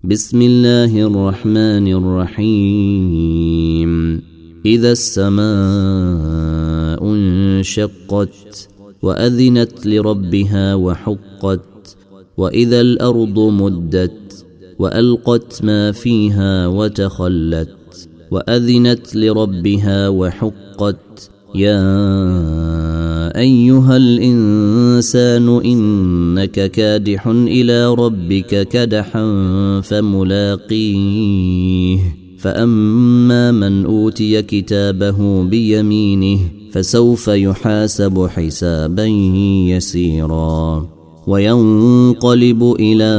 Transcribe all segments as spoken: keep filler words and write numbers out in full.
بسم الله الرحمن الرحيم إذا السماء انشقت وأذنت لربها وحقت وإذا الأرض مدت وألقت ما فيها وتخلت وأذنت لربها وحقت يا أيها الإنسان إنك كادح إلى ربك كدحا فملاقيه فأما من أوتي كتابه بيمينه فسوف يحاسب حسابا يسيرا وينقلب إلى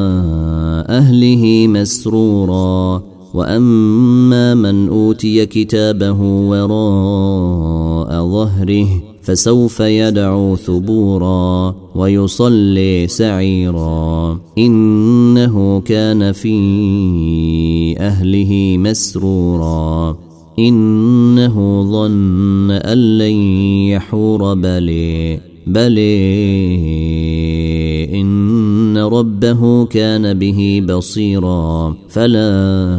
أهله مسرورا وأما من أوتي كتابه وراء ظهره فسوف يدعو ثبورا ويصلي سعيرا إنه كان في أهله مسرورا إنه ظن أن لن يحور بلي بلي إن ربه كان به بصيرا فلا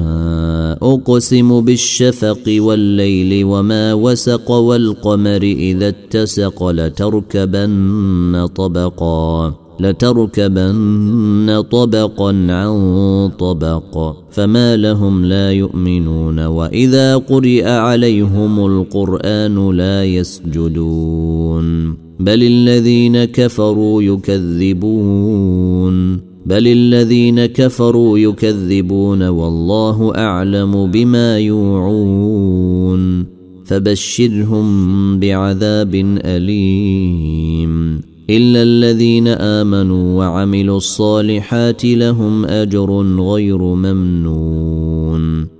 أقسم بالشفق والليل وما وسق والقمر إذا اتسق لتركبن طبقا لتركبن طبقا عن طبق فما لهم لا يؤمنون وإذا قرئ عليهم القرآن لا يسجدون بل الذين كفروا يكذبون بل الذين كفروا يكذبون والله أعلم بما يوعون فبشرهم بعذاب أليم إلا الذين آمنوا وعملوا الصالحات لهم أجر غير ممنون